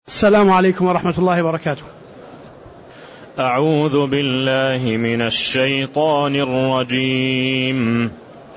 السلام عليكم ورحمة الله وبركاته. أعوذ بالله من الشيطان الرجيم.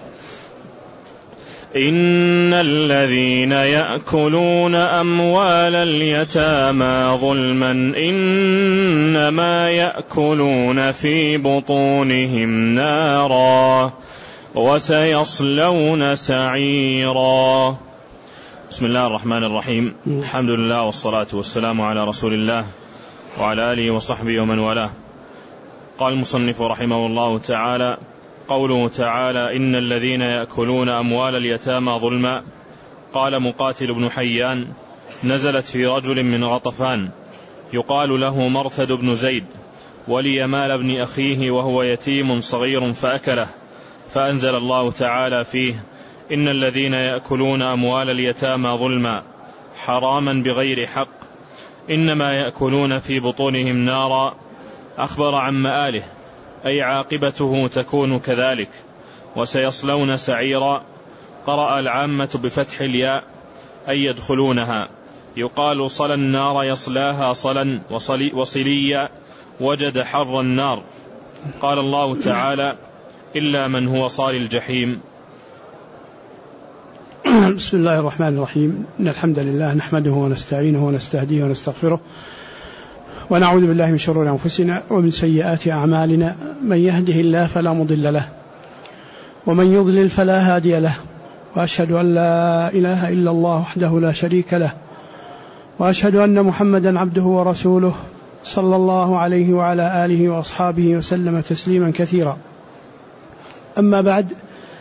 إن الذين يأكلون أموال اليتامى ظلما إنما يأكلون في بطونهم نارا وسيصلون سعيرا. بسم الله الرحمن الرحيم. الحمد لله والصلاة والسلام على رسول الله وعلى آله وصحبه ومن والاه. قال المصنف رحمه الله تعالى: قوله تعالى: إن الذين يأكلون أموال اليتامى ظلما. قال مقاتل بن حيان: نزلت في رجل من غطفان يقال له مرثد بن زيد، ولي مال ابن أخيه وهو يتيم صغير فأكله، فأنزل الله تعالى فيه: إن الذين يأكلون أموال اليتامى ظلما حراما بغير حق إنما يأكلون في بطونهم نارا. أخبر عن مآله، أي عاقبته تكون كذلك. وسيصلون سعيرا. قرأ العامة بفتح الياء أي يدخلونها. يقال صلى النار يصلاها صلا وصليا، وجد حر النار. قال الله تعالى: إلا من هو صال الجحيم. بسم الله الرحمن الرحيم. إن الحمد لله نحمده ونستعينه ونستهديه ونستغفره، ونعوذ بالله من شرور أنفسنا ومن سيئات أعمالنا. من يهده الله فلا مضل له، ومن يضلل فلا هادي له، وأشهد أن لا إله إلا الله وحده لا شريك له، وأشهد أن محمدا عبده ورسوله صلى الله عليه وعلى آله وأصحابه وسلم تسليما كثيرا. أما بعد،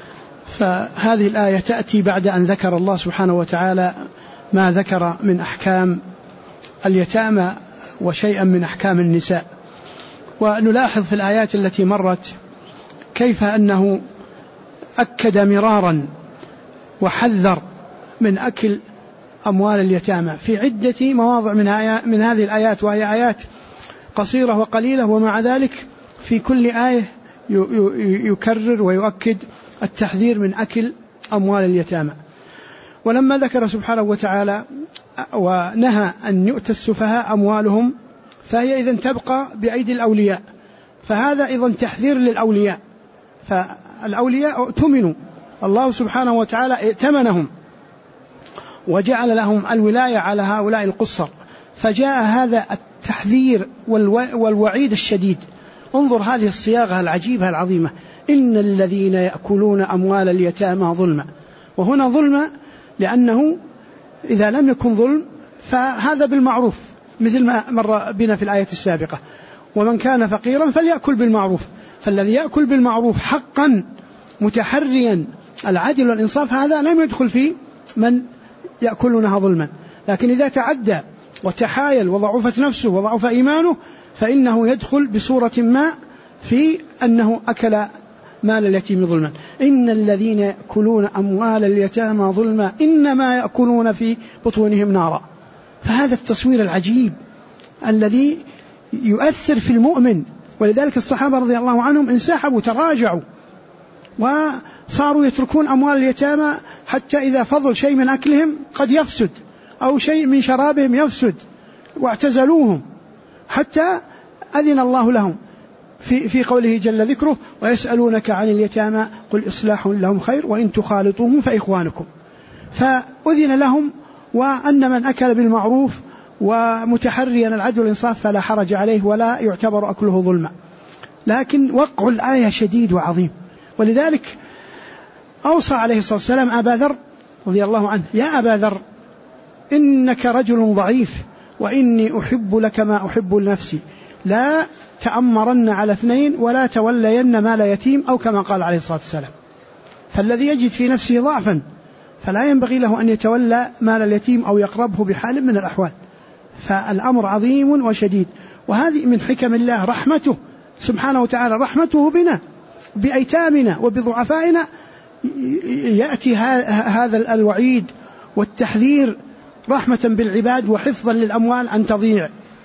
فهذه الآية تأتي بعد أن ذكر الله سبحانه وتعالى ما ذكر من أحكام اليتامى وشيئا من أحكام النساء. ونلاحظ في الآيات التي مرت كيف أنه أكد مرارا وحذر من أكل أموال اليتامى في عدة مواضع من هذه الآيات، وهي آيات قصيرة وقليلة، ومع ذلك في كل آية يكرر ويؤكد التحذير من أكل أموال اليتامى. ولما ذكر سبحانه وتعالى ونهى أن يؤتى السفهاء أموالهم، فهي إذن تبقى بأيدي الأولياء، فهذا أيضا تحذير للأولياء. فالأولياء اؤتمنوا، الله سبحانه وتعالى ائتمنهم وجعل لهم الولاية على هؤلاء القصر، فجاء هذا التحذير والوعيد الشديد. انظر هذه الصياغة العجيبة العظيمة: إن الذين يأكلون أموال اليتامى ظلما. وهنا ظلما لأنه إذا لم يكن ظلم فهذا بالمعروف، مثل ما مر بنا في الآية السابقة: ومن كان فقيرا فليأكل بالمعروف. فالذي يأكل بالمعروف حقا متحريا العدل والإنصاف هذا لم يدخل في من يأكلونها ظلما. لكن إذا تعدى وتحايل وضعفت نفسه وضعف إيمانه فإنه يدخل بصورة ما في أنه أكل مال اليتيم ظلما. إن الذين يأكلون أموال اليتامى ظلما إنما يأكلون في بطونهم نارا. فهذا التصوير العجيب الذي يؤثر في المؤمن. ولذلك الصحابة رضي الله عنهم انسحبوا، تراجعوا، وصاروا يتركون أموال اليتامى حتى إذا فضل شيء من أكلهم قد يفسد أو شيء من شرابهم يفسد، واعتزلوهم حتى أذن الله لهم في قوله جل ذكره: ويسألونك عن اليتامى قل إصلاح لهم خير وإن تخالطوهم فإخوانكم. فأذن لهم، وأن من أكل بالمعروف ومتحريا العدل والإنصاف فلا حرج عليه ولا يعتبر أكله ظلما. لكن وقع الآية شديد وعظيم، ولذلك أوصى عليه الصلاة والسلام أبا ذر رضي الله عنه: يا أبا ذر إنك رجل ضعيف، وإني أحب لك ما أحب لنفسي، لا تأمرن على اثنين ولا تولين مال يتيم، أو كما قال عليه الصلاة والسلام. فالذي يجد في نفسه ضعفا فلا ينبغي له أن يتولى مال اليتيم أو يقربه بحال من الأحوال. فالأمر عظيم وشديد، وهذه من حكم الله رحمته سبحانه وتعالى، رحمته بنا بأيتامنا وبضعفائنا. يأتي هذا الوعيد والتحذير رحمة بالعباد وحفظا للأموال أن تضيع.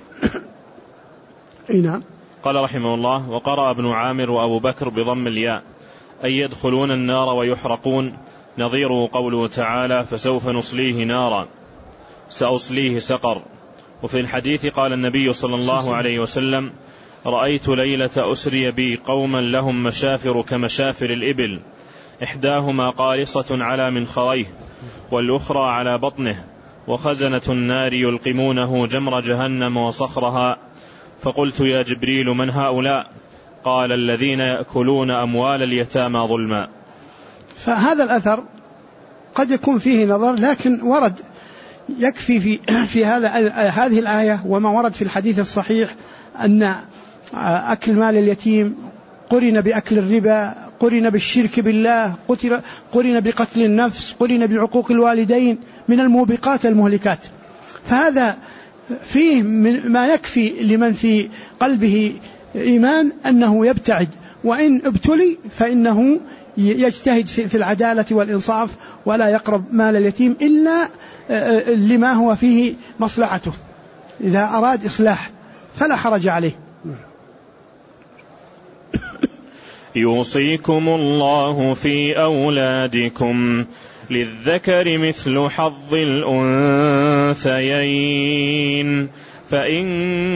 نعم. قال رحمه الله: وقرأ ابن عامر وأبو بكر بضم الياء أي يدخلون النار ويحرقون، نظيره قوله تعالى: فسوف نصليه نارا، سأصليه سقر. وفي الحديث قال النبي صلى الله عليه وسلم: رأيت ليلة أسري بي قوما لهم مشافر كمشافر الإبل، إحداهما قارصة على منخريه والأخرى على بطنه، وخزنة النار يلقمونه جمر جهنم وصخرها. فقلت: يا جبريل من هؤلاء؟ قال: الذين يأكلون أموال اليتامى ظلما. فهذا الأثر قد يكون فيه نظر، لكن ورد يكفي في هذه الآية وما ورد في الحديث الصحيح أن أكل مال اليتيم قرن بأكل الربا، قرن بالشرك بالله، قرن بقتل النفس، قرن بعقوق الوالدين من الموبقات المهلكات. فهذا فيه ما يكفي لمن في قلبه إيمان أنه يبتعد، وإن ابتلي فإنه يجتهد في العدالة والإنصاف ولا يقرب مال اليتيم إلا لما هو فيه مصلحته، إذا أراد إصلاح فلا حرج عليه. يوصيكم الله في أولادكم للذكر مثل حظ الأنثيين، فإن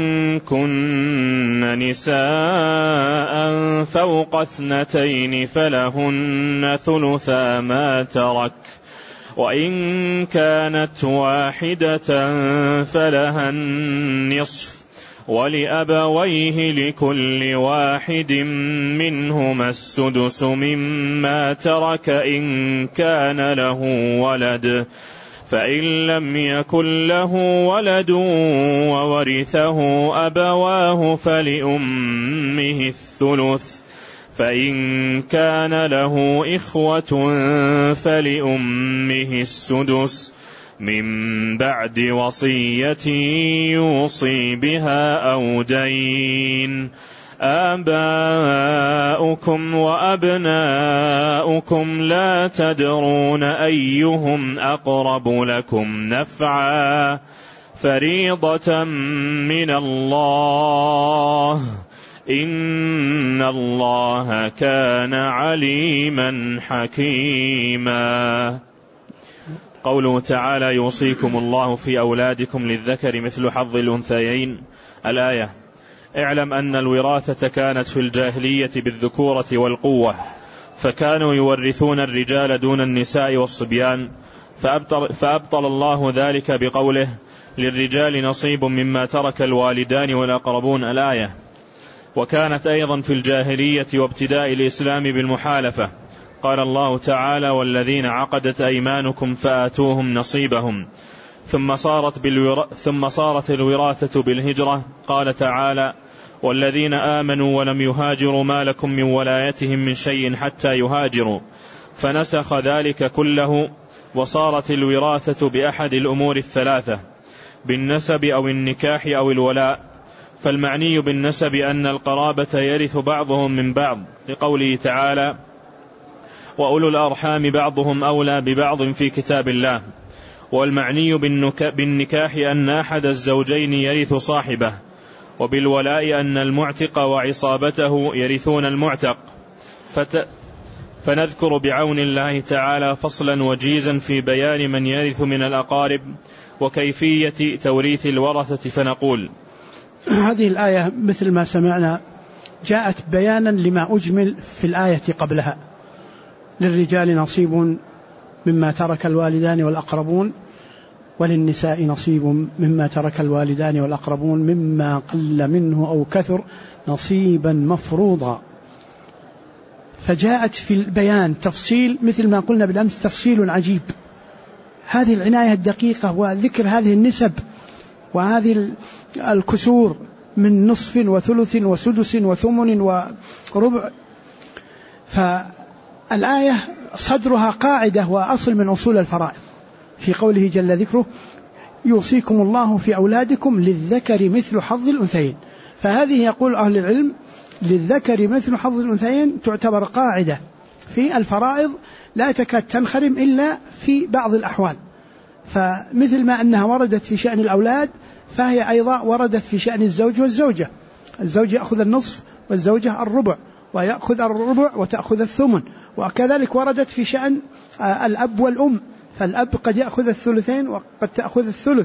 كن نساء فوق 2 فلهن ثلثا ما ترك، وإن كانت واحدة فلها النصف، ولأبويه لكل واحد منهما السدس مما ترك إن كان له ولد، فإن لم يكن له ولد وورثه أبواه فلأمه الثلث، فإن كان له إخوة فلأمه السدس من بعد وصية يوصي بها أو دين. آباؤكم وأبناؤكم لا تدرون أيهم أقرب لكم نفعا، فريضة من الله، إن الله كان عليما حكيما. قوله تعالى: يوصيكم الله في أولادكم للذكر مثل حظ الأنثيين. الآية: اعلم أن الوراثة كانت في الجاهلية بالذكورة والقوة، فكانوا يورثون الرجال دون النساء والصبيان، فأبطل الله ذلك بقوله: للرجال نصيب مما ترك الوالدان والأقربون. الآية: وكانت أيضا في الجاهلية وابتداء الإسلام بالمحالفة، قال الله تعالى: والذين عقدت أيمانكم فآتوهم نصيبهم. ثم صارت الوراثة بالهجرة، قال تعالى: والذين آمنوا ولم يهاجروا ما لكم من ولايتهم من شيء حتى يهاجروا، فنسخ ذلك كله، وصارت الوراثة بأحد الأمور الثلاثة: بالنسب أو النكاح أو الولاء. فالمعني بالنسب أن القرابة يرث بعضهم من بعض، لقوله تعالى: وأولو الأرحام بعضهم أولى ببعض في كتاب الله. والمعني بالنكاح أن أحد الزوجين يرث صاحبه. وبالولاء أن المعتق وعصابته يرثون المعتق. فنذكر بعون الله تعالى فصلا وجيزا في بيان من يرث من الأقارب وكيفية توريث الورثة، فنقول: هذه الآية مثل ما سمعنا جاءت بيانا لما أجمل في الآية قبلها: للرجال نصيب مما ترك الوالدان والأقربون، وللنساء نصيب مما ترك الوالدان والأقربون مما قل منه أو كثر نصيبا مفروضا. فجاءت في البيان تفصيل مثل ما قلنا بالأمس، تفصيل عجيب. هذه العناية الدقيقة وذكر هذه النسب وهذه الكسور من نصف وثلث وسدس وثمن وربع. فالآية صدرها قاعدة وأصل من أصول الفرائض، في قوله جل ذكره: يوصيكم الله في أولادكم للذكر مثل حظ الأنثيين. فهذه يقول أهل العلم للذكر مثل حظ الأنثيين تعتبر قاعدة في الفرائض لا تكاد تنخرم إلا في بعض الأحوال. فمثل ما أنها وردت في شأن الأولاد، فهي أيضا وردت في شأن الزوج والزوجة. الزوج يأخذ النصف والزوجة الربع، ويأخذ الربع وتأخذ الثمن. وكذلك وردت في شأن الأب والأم، فالأب قد يأخذ الثلثين وقد تأخذ الثلث،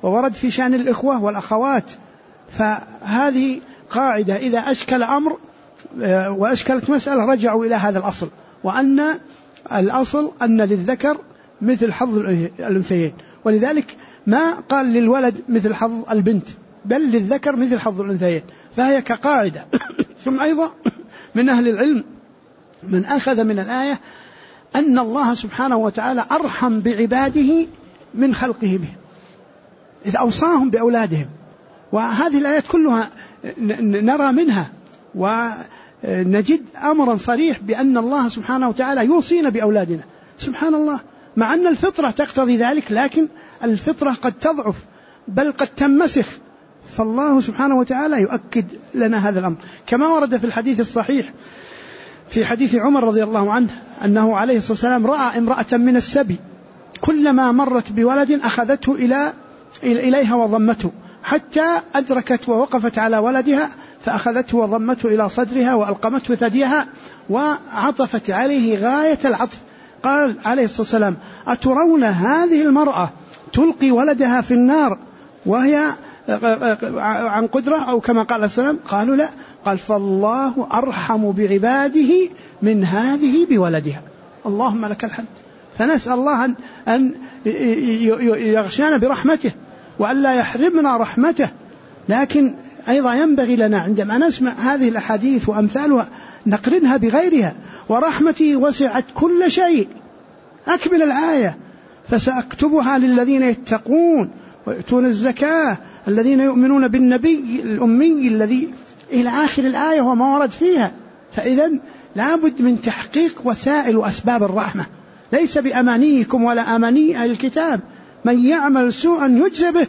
وورد في شأن الإخوة والأخوات. فهذه قاعدة، إذا أشكل أمر وأشكلت مسألة رجعوا إلى هذا الأصل، وأن الأصل أن للذكر مثل حظ الأنثيين، ولذلك ما قال للولد مثل حظ البنت، بل للذكر مثل حظ الأنثيين، فهي كقاعدة. ثم أيضا من أهل العلم من أخذ من الآية أن الله سبحانه وتعالى أرحم بعباده من خلقه به، إذ أوصاهم بأولادهم. وهذه الآيات كلها نرى منها ونجد أمرا صريح بأن الله سبحانه وتعالى يوصينا بأولادنا. سبحان الله، مع أن الفطرة تقتضي ذلك، لكن الفطرة قد تضعف بل قد تنمسخ، فالله سبحانه وتعالى يؤكد لنا هذا الأمر، كما ورد في الحديث الصحيح في حديث عمر رضي الله عنه أنه عليه الصلاة والسلام رأى امرأة من السبي كلما مرت بولد أخذته إليها وضمته، حتى أدركت ووقفت على ولدها فأخذته وضمته إلى صدرها وألقمته ثديها وعطفت عليه غاية العطف. قال عليه الصلاة والسلام: أترون هذه المرأة تلقي ولدها في النار وهي عن قدرة، أو كما قال عليه السلام؟ قالوا لا. قال: فالله أرحم بعباده من هذه بولدها. اللهم لك الحمد. فنسأل الله أن يغشانا برحمته وأن لا يحرمنا رحمته، لكن أيضا ينبغي لنا عندما نسمع هذه الأحاديث وأمثالها نقرنها بغيرها. ورحمتي وسعت كل شيء، أكمل الآية: فسأكتبها للذين يتقون ويؤتون الزكاة الذين يؤمنون بالنبي الأمي الذي إلى آخر الآية وما ورد فيها. فإذا لابد من تحقيق وسائل وأسباب الرحمة، ليس بأمانيكم ولا أماني أهل الكتاب، من يعمل سوءا يجزى به.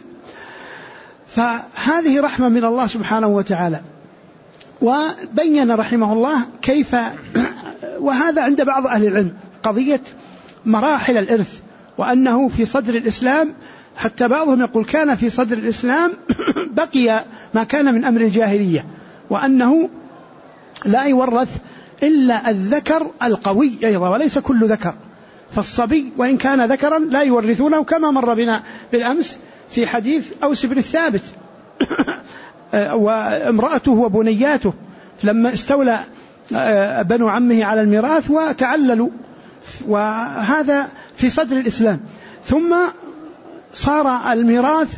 فهذه رحمة من الله سبحانه وتعالى. وبين رحمه الله كيف، وهذا عند بعض أهل العلم، قضية مراحل الإرث، وأنه في صدر الإسلام، حتى بعضهم يقول كان في صدر الإسلام بقي ما كان من أمر الجاهلية، وأنه لا يورث إلا الذكر القوي أيضا وليس كل ذكر، فالصبي وإن كان ذكرا لا يورثونه، كما مر بنا بالأمس في حديث أوس بن الثابت وامرأته وبنياته لما استولى بنو عمه على الميراث وتعللوا، وهذا في صدر الإسلام. ثم صار الميراث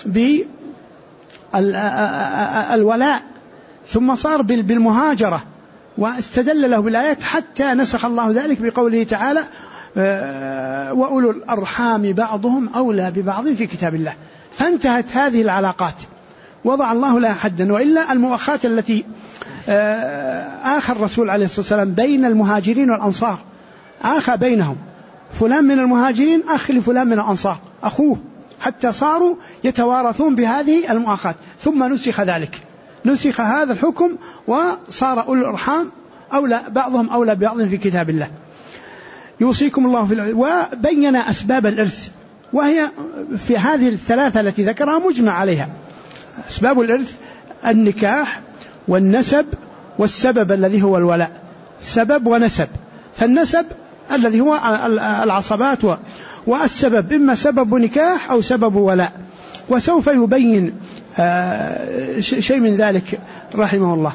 بالولاء، ثم صار بالمهاجرة، واستدل له بالآيات حتى نسخ الله ذلك بقوله تعالى: وأولو الأرحام بعضهم أولى ببعض في كتاب الله. فانتهت هذه العلاقات، وضع الله لها حدا. وإلا المؤاخاة التي آخى الرسول عليه الصلاة والسلام بين المهاجرين والأنصار، آخى بينهم، فلان من المهاجرين أخ لفلان من الأنصار أخوه، حتى صاروا يتوارثون بهذه المؤاخاة. ثم نسخ ذلك، نسخ هذا الحكم وصار أولو الأرحام أولى بعضهم أولى ببعض في كتاب الله. يوصيكم الله في وبين أسباب الإرث، وهي في هذه الثلاثة التي ذكرها مجمع عليها. أسباب الإرث: النكاح والنسب والسبب الذي هو الولاء، سبب ونسب. فالنسب الذي هو العصبات، والسبب إما سبب نكاح أو سبب ولاء، وسوف يبين شيء من ذلك رحمه الله.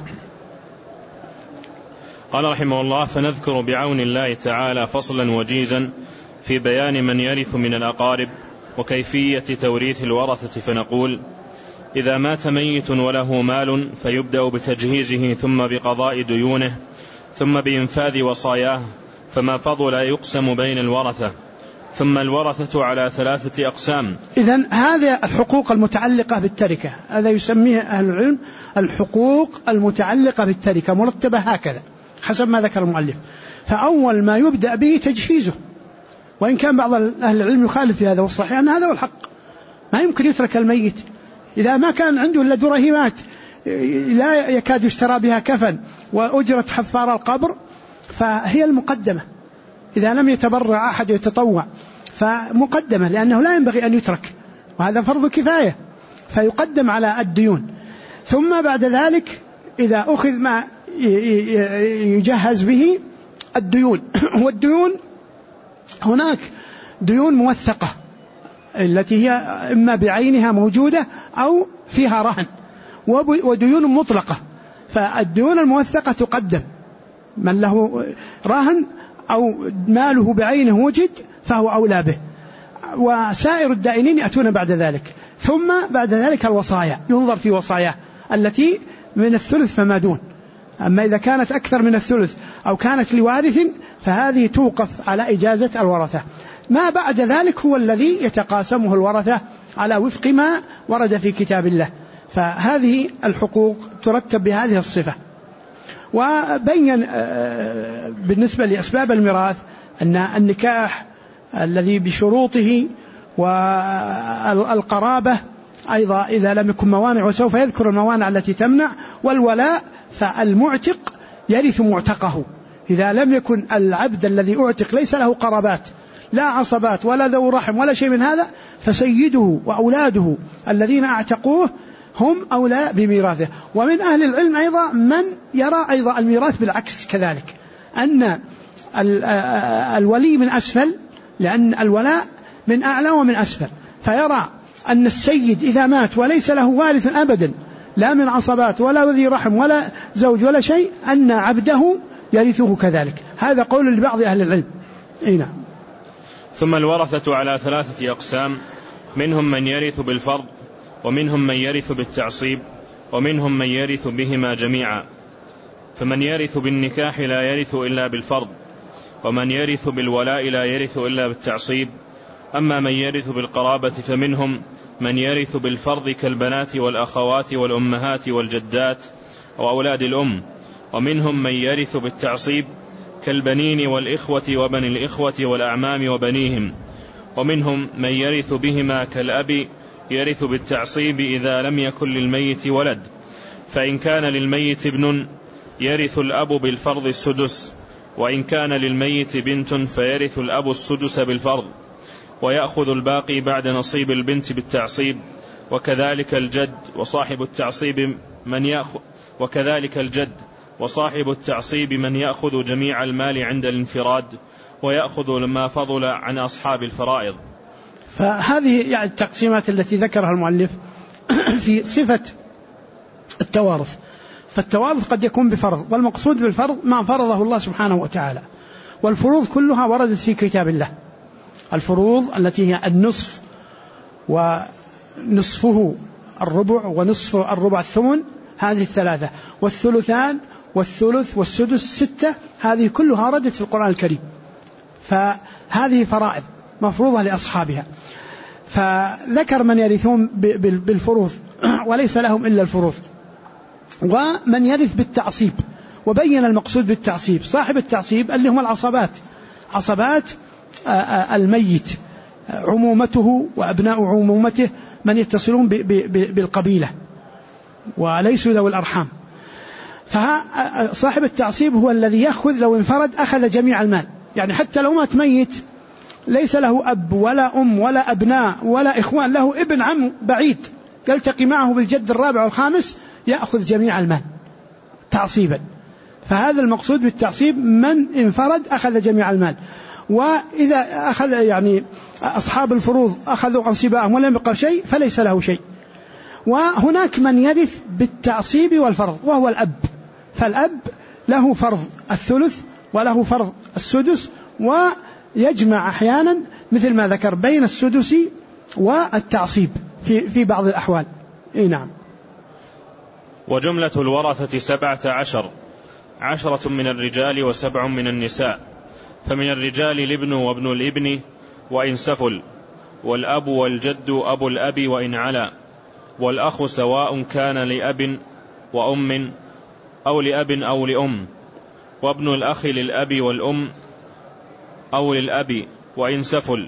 قال رحمه الله: فنذكر بعون الله تعالى فصلا وجيزا في بيان من يرث من الأقارب وكيفية توريث الورثة، فنقول: إذا مات ميت وله مال فيبدأ بتجهيزه، ثم بقضاء ديونه، ثم بإنفاذ وصاياه، فما فضل يقسم بين الورثة، ثم الورثة على 3 أقسام. إذن هذه الحقوق المتعلقة بالتركة، هذا يسميه أهل العلم الحقوق المتعلقة بالتركة، مرتبة هكذا حسب ما ذكر المؤلف. فأول ما يبدأ به تجهيزه، وإن كان بعض أهل العلم يخالف في هذا، والصحيح أن هذا هو الحق. ما يمكن يترك الميت إذا ما كان عنده إلا درهمات لا يكاد يشترى بها كفن وأجرة حفار القبر، فهي المقدمة. إذا لم يتبرع أحد يتطوع فمقدمة، لأنه لا ينبغي أن يترك، وهذا فرض كفاية، فيقدم على الديون. ثم بعد ذلك إذا أخذ ما يجهز به الديون. والديون هناك ديون موثقة التي هي إما بعينها موجودة أو فيها رهن، وديون مطلقة. فالديون الموثقة تقدم، من له رهن أو ماله بعينه وجد فهو أولى به، وسائر الدائنين يأتون بعد ذلك. ثم بعد ذلك الوصايا، ينظر في وصاياه التي من الثلث فما دون. أما إذا كانت أكثر من الثلث أو كانت لوارث فهذه توقف على إجازة الورثة. ما بعد ذلك هو الذي يتقاسمه الورثة على وفق ما ورد في كتاب الله. فهذه الحقوق ترتب بهذه الصفة. وبين بالنسبة لأسباب الميراث أن النكاح الذي بشروطه والقرابة أيضا إذا لم يكن موانع، وسوف يذكر الموانع التي تمنع. والولاء فالمعتق يرث معتقه، إذا لم يكن العبد الذي أعتق ليس له قرابات لا عصبات ولا ذو رحم ولا شيء من هذا، فسيده وأولاده الذين أعتقوه هم أولى بميراثه. ومن أهل العلم أيضا من يرى أيضا الميراث بالعكس كذلك، أن الولي من أسفل، لأن الولاء من أعلى ومن أسفل، فيرى أن السيد إذا مات وليس له وارث أبدا لا من عصبات ولا ذي رحم ولا زوج ولا شيء، أن عبده يرثه كذلك. هذا قول لبعض أهل العلم. نعم. ثم الورثة على 3 أقسام: منهم من يرث بالفرض، ومنهم من يرث بالتعصيب، ومنهم من يرث بهما جميعا. فمن يرث بالنكاح لا يرث إلا بالفرض، ومن يرث بالولاء لا يرث إلا بالتعصيب. أما من يرث بالقرابة فمنهم من يرث بالفرض كالبنات والأخوات والأمهات والجدات وأولاد الأم، ومنهم من يرث بالتعصيب كالبنين والإخوة وبني الإخوة والأعمام وبنيهم، ومنهم من يرث بهما كالأب يرث بالتعصيب إذا لم يكن للميت ولد، فإن كان للميت ابن يرث الأب بالفرض السدس، وإن كان للميت بنت فيرث الأب السدس بالفرض، ويأخذ الباقي بعد نصيب البنت بالتعصيب. وكذلك الجد وصاحب التعصيب من يأخذ جميع المال عند الانفراد، ويأخذ ما فضل عن أصحاب الفرائض. فهذه يعني التقسيمات التي ذكرها المؤلف في صفة التوارث. فالتوارث قد يكون بفرض، والمقصود بالفرض ما فرضه الله سبحانه وتعالى، والفروض كلها وردت في كتاب الله. الفروض التي هي النصف ونصفه الربع ونصف الربع الثمن، هذه 3، والثلثان والثلث والسدس 6، هذه كلها وردت في القرآن الكريم. فهذه فرائض مفروضة لأصحابها. فذكر من يرثون بالفروض وليس لهم إلا الفروض، ومن يرث بالتعصيب، وبين المقصود بالتعصيب. صاحب التعصيب اللي هم العصبات، عصبات الميت، عمومته وأبناء عمومته، من يتصلون بالقبيلة وليسوا ذوي الأرحام. فصاحب التعصيب هو الذي يأخذ، لو انفرد أخذ جميع المال. يعني حتى لو مات ميت ليس له أب ولا أم ولا أبناء ولا إخوان، له ابن عم بعيد يلتقي معه بالجد الرابع والخامس، يأخذ جميع المال تعصيبا. فهذا المقصود بالتعصيب، من انفرد أخذ جميع المال. وإذا أخذ يعني أصحاب الفروض أخذوا أنصباءهم ولم يبقى شيء فليس له شيء. وهناك من يرث بالتعصيب والفرض وهو الأب، فالأب له فرض الثلث وله فرض السدس، ويجمع أحيانا مثل ما ذكر بين السدس والتعصيب في بعض الأحوال. نعم. وجملة الورثة 17، 10 من الرجال و7 من النساء. فمن الرجال الابن وابن الابن وإن سفل، والأب والجد أبو الأب وإن علا، والأخ سواء كان لأب وأم أو لأب أو لأم، وابن الأخ للأب والأم أو للأب وإن سفل،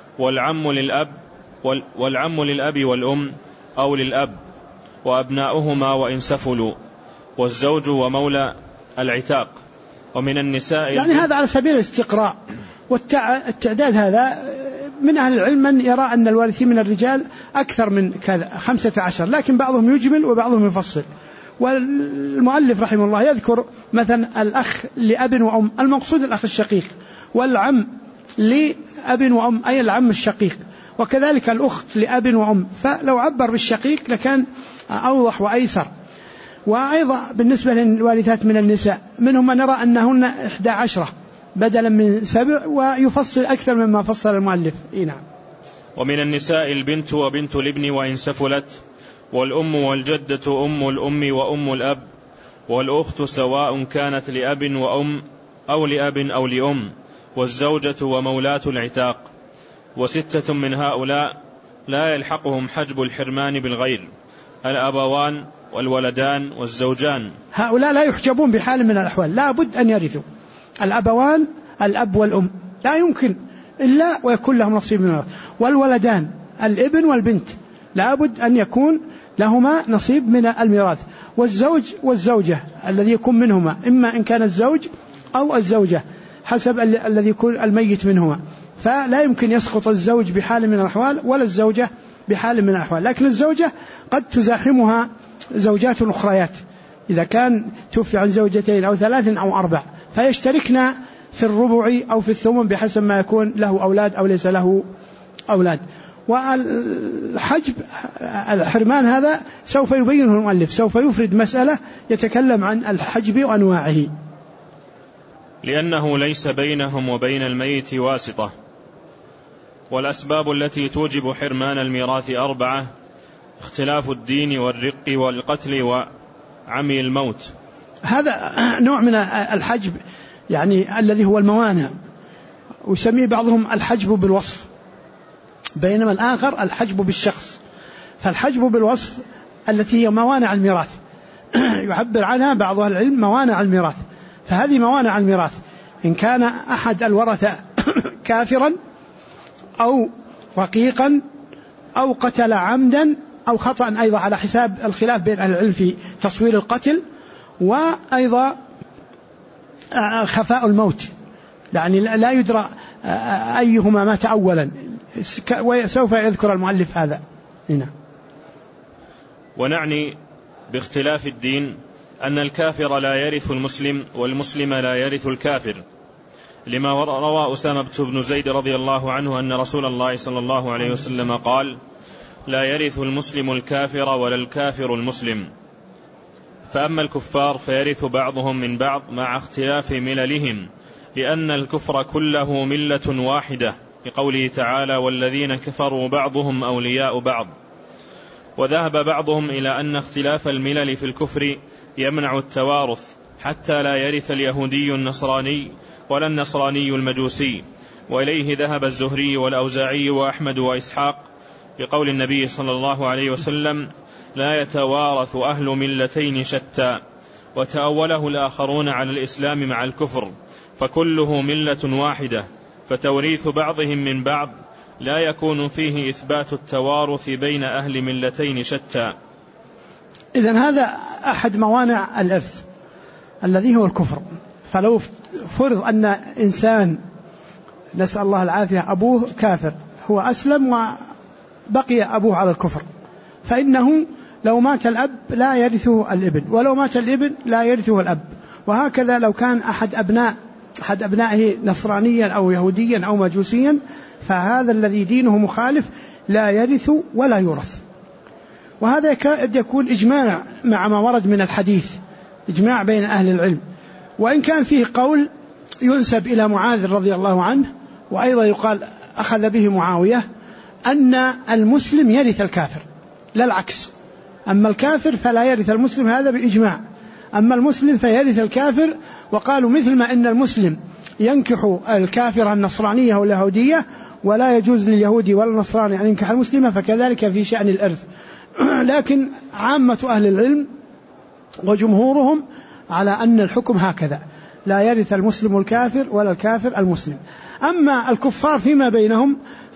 والعم للأب والأم أو للأب وأبناؤهما وإن سفلوا، والزوج ومولى العتاق. ومن النساء يعني هذا على سبيل الاستقراء والتعداد. هذا من أهل العلم من يرى أن الوارثين من الرجال أكثر من كذا 15، لكن بعضهم يجمل وبعضهم يفصل. والمؤلف رحمه الله يذكر مثلا الأخ لأب وأم، المقصود الأخ الشقيق، والعم لأب وأم أي العم الشقيق، وكذلك الأخت لأب وأم، فلو عبر بالشقيق لكان أوضح وأيسر. وأيضا بالنسبة للوارثات من النساء منهم من نرى أنهن 11 بدلا من 7، ويفصل أكثر مما فصل المؤلف. نعم. ومن النساء البنت وبنت الابن وإن سفلت، والأم والجدة أم الأم وأم الأب، والأخت سواء كانت لأب وأم أو لأب أو لأم، والزوجة ومولاة العتاق. 6 من هؤلاء لا يلحقهم حجب الحرمان بالغير: الأبوان والولدان والزوجان. هؤلاء لا يحجبون بحال من الأحوال، لا بد أن يرثوا. الأبوان الأب والأم لا يمكن إلا ويكون لهم نصيب من الميراث. والولدان الابن والبنت لا بد أن يكون لهما نصيب من الميراث. والزوج والزوجة الذي يكون منهما، إما إن كان الزوج أو الزوجة حسب الذي يكون الميت منهما، فلا يمكن يسقط الزوج بحال من الأحوال ولا الزوجة بحال من الأحوال. لكن الزوجة قد تزاحمها زوجات أخريات إذا كان توفي عن 2 أو 3 أو 4، فيشتركنا في الربع أو في الثمن بحسب ما يكون له أولاد أو ليس له أولاد. والحجب الحرمان هذا سوف يبينه المؤلف، سوف يفرد مسألة يتكلم عن الحجب وأنواعه، لأنه ليس بينهم وبين الميت واسطة. والأسباب التي توجب حرمان الميراث 4: اختلاف الدين والرق والقتل وعمي الموت. هذا نوع من الحجب يعني الذي هو الموانع، ويسميه بعضهم الحجب بالوصف، بينما الآخر الحجب بالشخص. فالحجب بالوصف التي هي موانع الميراث يعبر عنها بعض أهل العلم موانع الميراث. فهذه موانع الميراث إن كان أحد الورثة كافرا أو رقيقا أو قتل عمدا أو خطأ، أيضا على حساب الخلاف بين أهل العلم في تصوير القتل، وأيضا خفاء الموت، يعني لا يدرى أيهما مات أولا، وسوف يذكر المؤلف هذا هنا. ونعني باختلاف الدين أن الكافر لا يرث المسلم والمسلم لا يرث الكافر، لما روى أسامة بن زيد رضي الله عنه أن رسول الله صلى الله عليه وسلم قال: لا يرث المسلم الكافر ولا الكافر المسلم. فأما الكفار فيرث بعضهم من بعض مع اختلاف مللهم، لأن الكفر كله ملة واحدة، لقوله تعالى: والذين كفروا بعضهم أولياء بعض. وذهب بعضهم إلى أن اختلاف الملل في الكفر يمنع التوارث، حتى لا يرث اليهودي النصراني ولا النصراني المجوسي. وإليه ذهب الزهري والأوزاعي وأحمد وإسحاق، بقول النبي صلى الله عليه وسلم: لا يتوارث أهل ملتين شتى. وتأوله الآخرون على الإسلام مع الكفر، فكله ملة واحدة، فتوريث بعضهم من بعض لا يكون فيه إثبات التوارث بين أهل ملتين شتى. إذن هذا أحد موانع الإرث الذي هو الكفر. فلو فرض أن إنسان نسأل الله العافية أبوه كافر، هو أسلم وبقي أبوه على الكفر، فإنه لو مات الأب لا يرثه الابن، ولو مات الابن لا يرثه الأب. وهكذا لو كان أحد أبنائه نصرانيا أو يهوديا أو مجوسيا، فهذا الذي دينه مخالف لا يرث ولا يورث. وهذا يكاد يكون إجماع مع ما ورد من الحديث، إجماع بين أهل العلم. وإن كان فيه قول ينسب إلى معاذ رضي الله عنه، وأيضا يقال أخذ به معاوية، أن المسلم يرث الكافر لا العكس. أما الكافر فلا يرث المسلم، هذا بإجماع. أما المسلم فيرث الكافر. وقالوا مثل ما أن المسلم ينكح الكافر النصرانية واليهودية، ولا يجوز لليهودي ولا النصراني أن ينكح المسلمة، فكذلك في شأن الإرث. لكن عامة أهل العلم وجمهورهم على أن الحكم هكذا: لا يرث المسلم الكافر ولا الكافر المسلم. أما الكفار فيما بينهم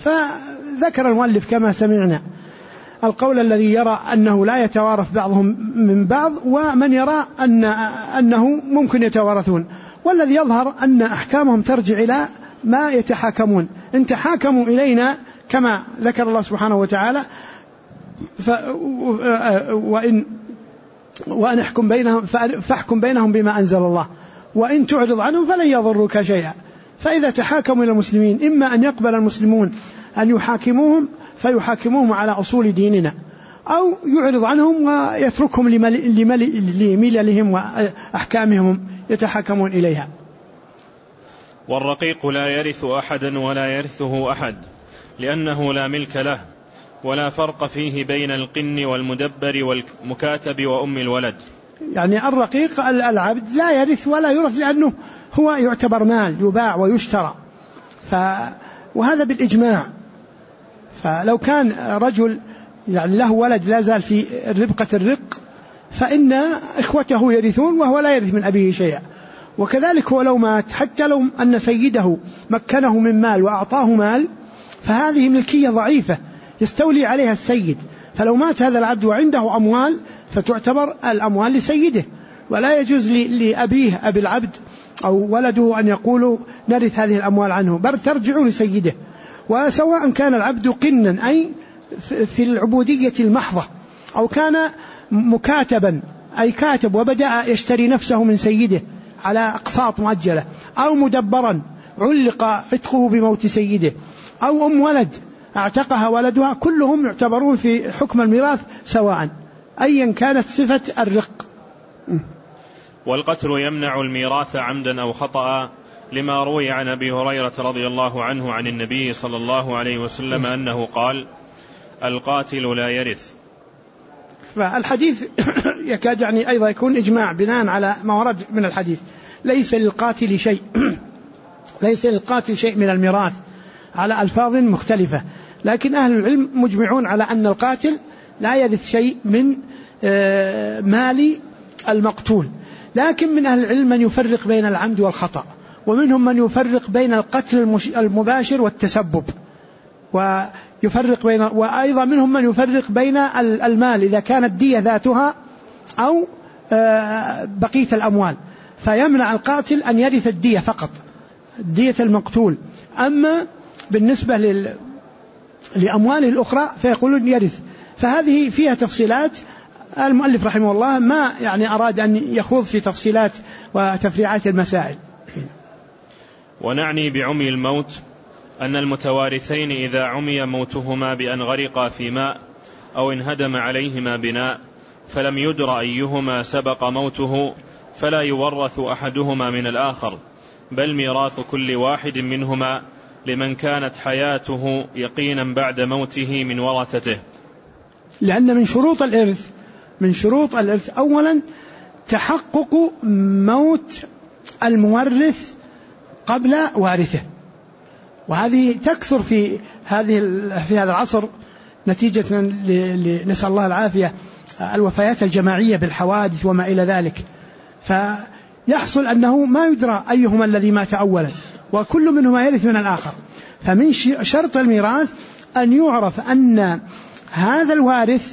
فذكر المؤلف كما سمعنا القول الذي يرى أنه لا يتوارث بعضهم من بعض، ومن يرى أنه ممكن يتوارثون. والذي يظهر أن أحكامهم ترجع إلى ما يتحاكمون. إن تحاكموا إلينا كما ذكر الله سبحانه وتعالى وأن احكم بينهم فاحكم بينهم بما أنزل الله، وإن تعرض عنهم فلن يضروك شيئا. فإذا تحاكموا إلى المسلمين إما أن يقبل المسلمون أن يحاكموهم فيحاكموهم على أصول ديننا، أو يعرض عنهم ويتركهم لمللهم وأحكامهم يتحاكمون إليها. والرقيق لا يرث أحدا ولا يرثه أحد لأنه لا ملك له، ولا فرق فيه بين القن والمدبر والمكاتب وأم الولد. يعني الرقيق العبد لا يرث ولا يورث لأنه هو يعتبر مال يباع ويشترى، وهذا بالإجماع. فلو كان رجل يعني له ولد لا زال في ربقة الرق فإن إخوته يرثون وهو لا يرث من أبيه شيئا. وكذلك هو لو مات حتى لو أن سيده مكنه من مال وأعطاه مال فهذه ملكية ضعيفة يستولي عليها السيد، فلو مات هذا العبد وعنده أموال فتعتبر الأموال لسيده، ولا يجوز لأبيه أبي العبد أو ولده أن يقولوا نرث هذه الأموال عنه، بل ترجع لسيده. وسواء كان العبد قنا أي في العبودية المحضة، أو كان مكاتبا أي كاتب وبدأ يشتري نفسه من سيده على أقساط مؤجلة، أو مدبرا علق عتقه بموت سيده، أو أم ولد اعتقها ولدها، كلهم يعتبرون في حكم الميراث سواء أيا كانت صفة الرق. والقتل يمنع الميراث عمدا أو خطأ، لما روي عن أبي هريرة رضي الله عنه عن النبي صلى الله عليه وسلم أنه قال: القاتل لا يرث. فالحديث يكاد يعني أيضا يكون إجماع بناء على ما ورد من الحديث، ليس للقاتل شيء ليس للقاتل شيء من الميراث على ألفاظ مختلفة، لكن أهل العلم مجمعون على أن القاتل لا يرث شيء من مال المقتول. لكن من أهل العلم من يفرق بين العمد والخطأ، ومنهم من يفرق بين القتل المباشر والتسبب، ويفرق بين، وأيضا منهم من يفرق بين المال إذا كانت دية ذاتها أو بقية الأموال، فيمنع القاتل أن يرث الدية فقط، دية المقتول. أما بالنسبة لأمواله الأخرى فيقولون يرث. فهذه فيها تفصيلات، المؤلف رحمه الله ما يعني أراد أن يخوض في تفصيلات وتفريعات المسائل. ونعني بعمي الموت أن المتوارثين إذا عمي موتهما بأن غرقا في ماء أو انهدم عليهما بناء فلم يدر أيهما سبق موته فلا يورث أحدهما من الآخر، بل ميراث كل واحد منهما لمن كانت حياته يقينا بعد موته من ورثته. لأن من شروط الإرث أولا تحقق موت المورث قبل وارثه، وهذه تكثر في هذا العصر نتيجة نسأل الله العافية الوفيات الجماعية بالحوادث وما إلى ذلك، فيحصل أنه ما يدرى أيهما الذي مات أولا، وكل منهما يرث من الآخر. فمن شرط الميراث أن يعرف أن هذا الوارث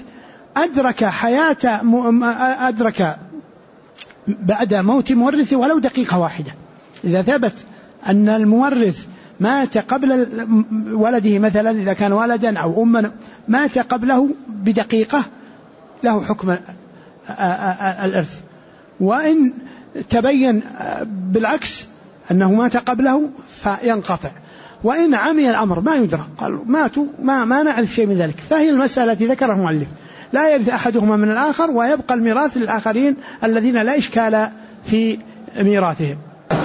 أدرك بعد موت مورثه ولو دقيقة واحدة. إذا ثبت أن المورث مات قبل ولده مثلا، إذا كان ولدا أو أما مات قبله بدقيقة له حكم الإرث، وإن تبين بالعكس أنه مات قبله فينقطع، وإن عمي الأمر ما يدرى قالوا ماتوا ما نعرف شيء من ذلك، فهي المسألة التي ذكرها المؤلف لا يرث أحدهما من الآخر، ويبقى الميراث للآخرين الذين لا إشكال في ميراثهم.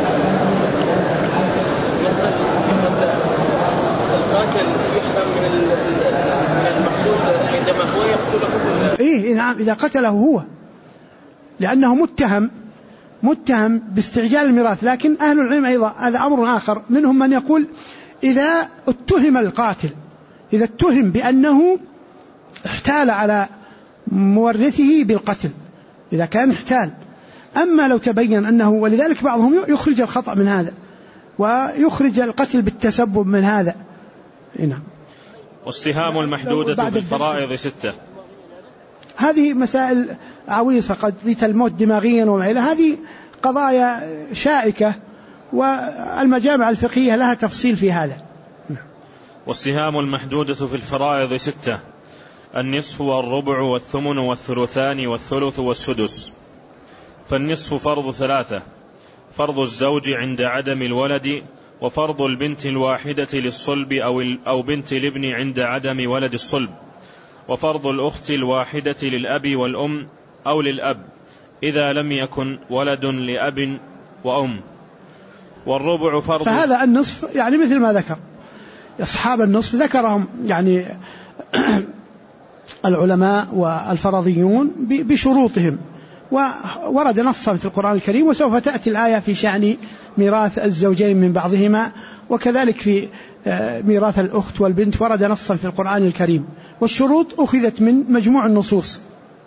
القاتل يحرم من المقتول عندما هو يقتله. نعم، إذا قتله هو، لأنه متهم باستعجال الميراث. لكن أهل العلم أيضا هذا أمر آخر، منهم من يقول إذا اتهم القاتل، إذا اتهم بأنه احتال على مورثه بالقتل، إذا كان احتال. أما لو تبين أنه، ولذلك بعضهم يخرج الخطأ من هذا ويخرج القتل بالتسبب من هذا. نعم. والسهام المحدودة في الفرائض 6. هذه مسائل عويصة، قضية الموت دماغيا وما إلى، هذه قضايا شائكة والمجامع الفقهية لها تفصيل في هذا. والسهام المحدودة في الفرائض 6: النصف والربع والثمن والثلثان والثلث والسدس. فالنصف فرض 3: فرض الزوج عند عدم الولد، وفرض البنت الواحدة للصلب أو بنت الابن عند عدم ولد الصلب، وفرض الأخت الواحدة للأب والأم أو للأب إذا لم يكن ولد لأب وأم، والربع فرض. فهذا النصف يعني مثل ما ذكر أصحاب النصف ذكرهم يعني العلماء والفرضيون بشروطهم، وورد نصا في القرآن الكريم، وسوف تأتي الآية في شأن ميراث الزوجين من بعضهما، وكذلك في ميراث الأخت والبنت ورد نصا في القرآن الكريم، والشروط أخذت من مجموع النصوص.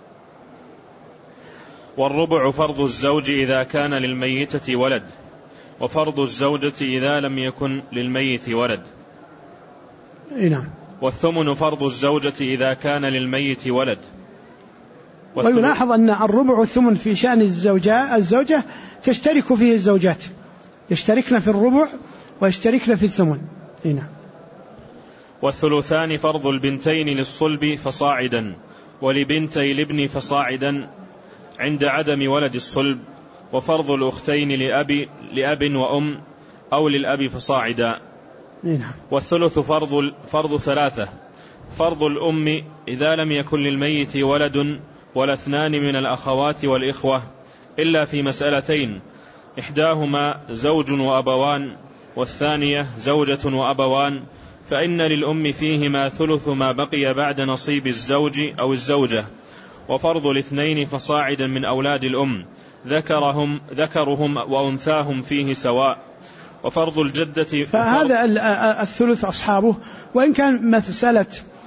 والربع فرض الزوج إذا كان للميتة ولد، وفرض الزوجة إذا لم يكن للميت ولد. نعم. والثمن فرض الزوجة إذا كان للميت ولد. ويلاحظ أن الربع والثمن في شأن الزوجة تشترك فيه الزوجات، يشتركن في الربع ويشتركن في الثمن. نعم. والثلثان فرض البنتين للصلب فصاعدا، ولبنتي الابن فصاعدا عند عدم ولد الصلب، وفرض الأختين لأب وأم أو للأب فصاعدا. نعم. والثلث فرض ثلاثة: فرض الأم إذا لم يكن للميت ولد ولا اثنان من الأخوات والإخوة إلا في مسألتين، إحداهما زوج وأبوان والثانية زوجة وأبوان، فإن للأم فيهما ثلث ما بقي بعد نصيب الزوج أو الزوجة. وفرض الاثنين فصاعدا من أولاد الأم ذكرهم وأنثاهم فيه سواء. وفرض الجدة فهذا الثلث أصحابه، وإن كان مسألة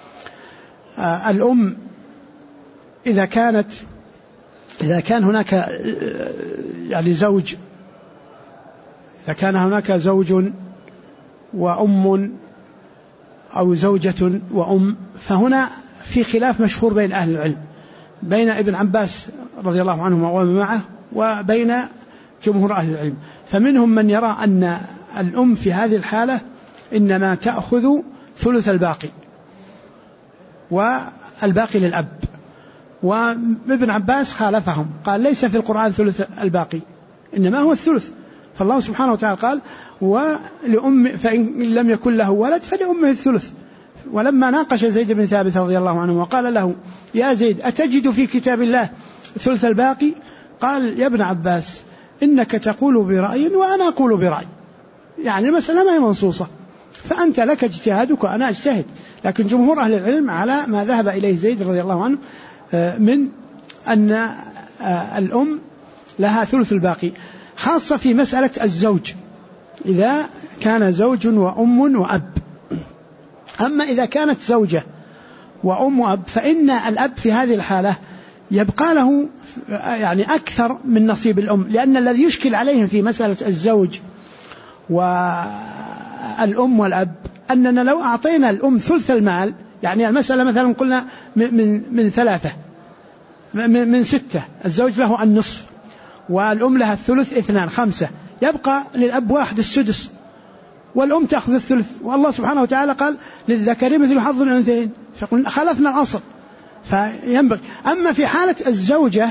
الأم إذا كان هناك يعني زوج، إذا كان هناك زوج وأم أو زوجة وأم، فهنا في خلاف مشهور بين أهل العلم، بين ابن عباس رضي الله عنهما ومن معه وبين جمهور أهل العلم. فمنهم من يرى أن الأم في هذه الحالة إنما تأخذ ثلث الباقي والباقي للأب، وابن عباس خالفهم، قال ليس في القرآن ثلث الباقي إنما هو الثلث. فالله سبحانه وتعالى قال ولأم فإن لم يكن له ولد فلأمه الثلث. ولما ناقش زيد بن ثابت رضي الله عنه وقال له يا زيد أتجد في كتاب الله ثلث الباقي؟ قال يا ابن عباس إنك تقول برأي وأنا أقول برأي، يعني المسألة ما هي منصوصة، فأنت لك اجتهادك وأنا أجتهد. لكن جمهور أهل العلم على ما ذهب إليه زيد رضي الله عنه من أن الأم لها ثلث الباقي، خاصة في مسألة الزوج إذا كان زوج وأم وأب. أما إذا كانت زوجة وأم وأب فإن الأب في هذه الحالة يبقى له يعني أكثر من نصيب الأم، لأن الذي يشكل عليهم في مسألة الزوج والأم والأب أننا لو أعطينا الأم ثلث المال، يعني المسألة مثلا قلنا من 3 من 6، الزوج له النصف والأم لها الثلث 2 5، يبقى للأب 1 السدس والأم تأخذ الثلث. والله سبحانه وتعالى قال للذكر مثل حظ الأنثيين، فقلنا خلفنا الأصل فينبغي. أما في حالة الزوجة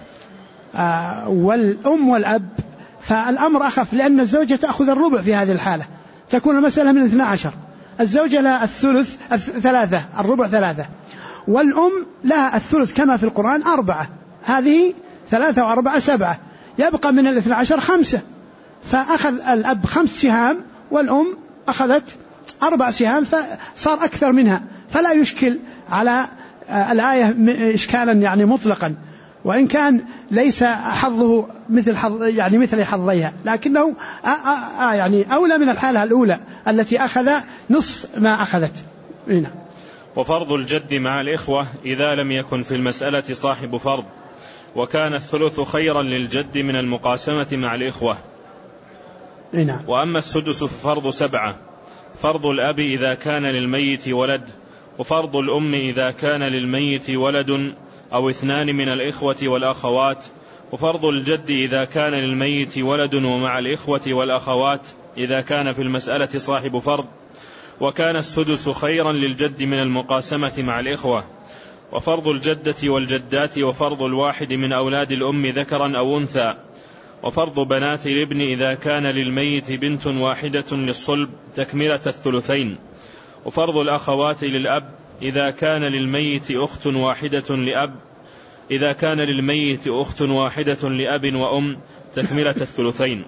والأم والأب فالأمر أخف، لأن الزوجة تأخذ الربع في هذه الحالة، تكون المسألة من 12، الزوجة لها الثلث 3 الربع 3، والأم لها الثلث كما في القرآن 4، هذه 3 و4 7، يبقى من 12 5، فأخذ الأب 5 سهام والأم أخذت 4 سهام، فصار أكثر منها، فلا يشكل على الآية إشكالا يعني مطلقا، وإن كان ليس حظه مثل حظيها، لكنه يعني أولى من الحالة الأولى التي أخذ نصف ما أخذت. هنا. وفرض الجد مع الإخوة إذا لم يكن في المسألة صاحب فرض، وكان الثلث خيرا للجد من المقاسمة مع الإخوة. هنا. وأما السدس ففرض 7، فرض الأب إذا كان للميت ولد، وفرض الأم إذا كان للميت ولد أو 2 من الإخوة والأخوات، وفرض الجد إذا كان للميت ولد ومع الإخوة والأخوات إذا كان في المسألة صاحب فرض، وكان السدس خيرا للجد من المقاسمة مع الإخوة. وفرض الجدة والجدات وفرض الواحد من أولاد الأم ذكرا أو أنثى، وفرض بنات الابن إذا كان للميت بنت واحدة للصلب تكملة الثلثين، وفرض الأخوات للأب إذا كان للميت أخت واحدة لأب، إذا كان للميت أخت واحدة لأب وأم تكملة الثلثين.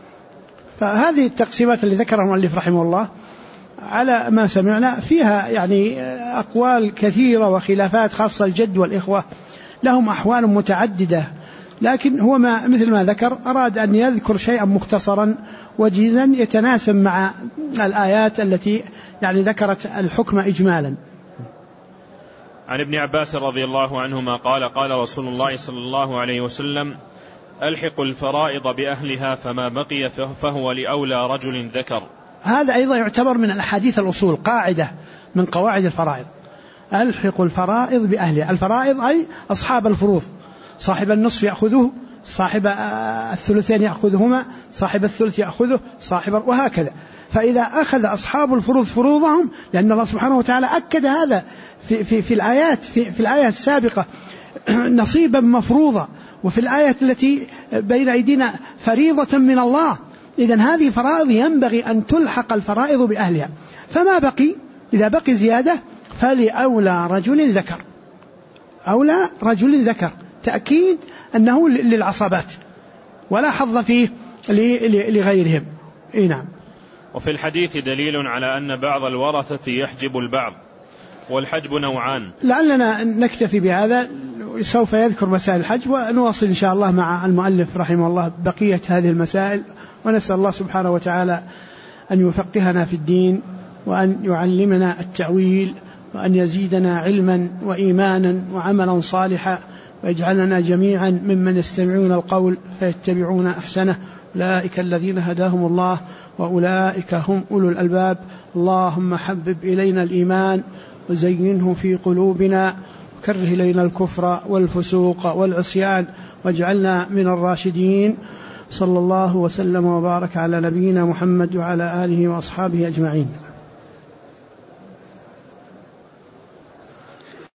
فهذه التقسيمات اللي ذكرها المؤلف رحمه الله على ما سمعنا فيها يعني أقوال كثيرة وخلافات، خاصة الجد والإخوة لهم أحوال متعددة، لكن هو مثل ما ذكر أراد أن يذكر شيئا مختصرا وجيزا يتناسب مع الآيات التي يعني ذكرت الحكم إجمالا. عن ابن عباس رضي الله عنهما قال قال رسول الله صلى الله عليه وسلم: ألحق الفرائض بأهلها فما بقي فهو لأولى رجل ذكر. هذا أيضا يعتبر من الأحاديث الأصول، قاعدة من قواعد الفرائض، ألحق الفرائض بأهلها. الفرائض أي أصحاب الفروض، صاحب النصف يأخذه، صاحب الثلثين يأخذهما، صاحب الثلث يأخذه، وهكذا. فإذا أخذ أصحاب الفروض فروضهم، لأن الله سبحانه وتعالى أكد هذا في الآيات في الآية السابقة نصيبا مفروضا، وفي الآية التي بين أيدينا فريضة من الله. إذن هذه فرائض ينبغي أن تلحق الفرائض بأهلها، فما بقي إذا بقي زيادة فلأولى رجل ذكر، أولى رجل ذكر، تأكيد أنه للعصبات ولا حظ فيه لغيرهم. نعم. وفي الحديث دليل على أن بعض الورثة يحجب البعض، والحجب نوعان. لعلنا نكتفي بهذا، سوف يذكر مسائل الحجب ونواصل إن شاء الله مع المؤلف رحمه الله بقية هذه المسائل، ونسأل الله سبحانه وتعالى أن يفقهنا في الدين، وأن يعلمنا التأويل، وأن يزيدنا علما وإيمانا وعملا صالحا، ويجعلنا جميعا ممن يستمعون القول فيتبعون أحسنه. أولئك الذين هداهم الله وأولئك هم أولو الألباب. اللهم حبب إلينا الإيمان وزينه في قلوبنا، وكره إلينا الكفر والفسوق والعصيان، واجعلنا من الراشدين. صلى الله وسلم وبارك على نبينا محمد وعلى آله وأصحابه أجمعين.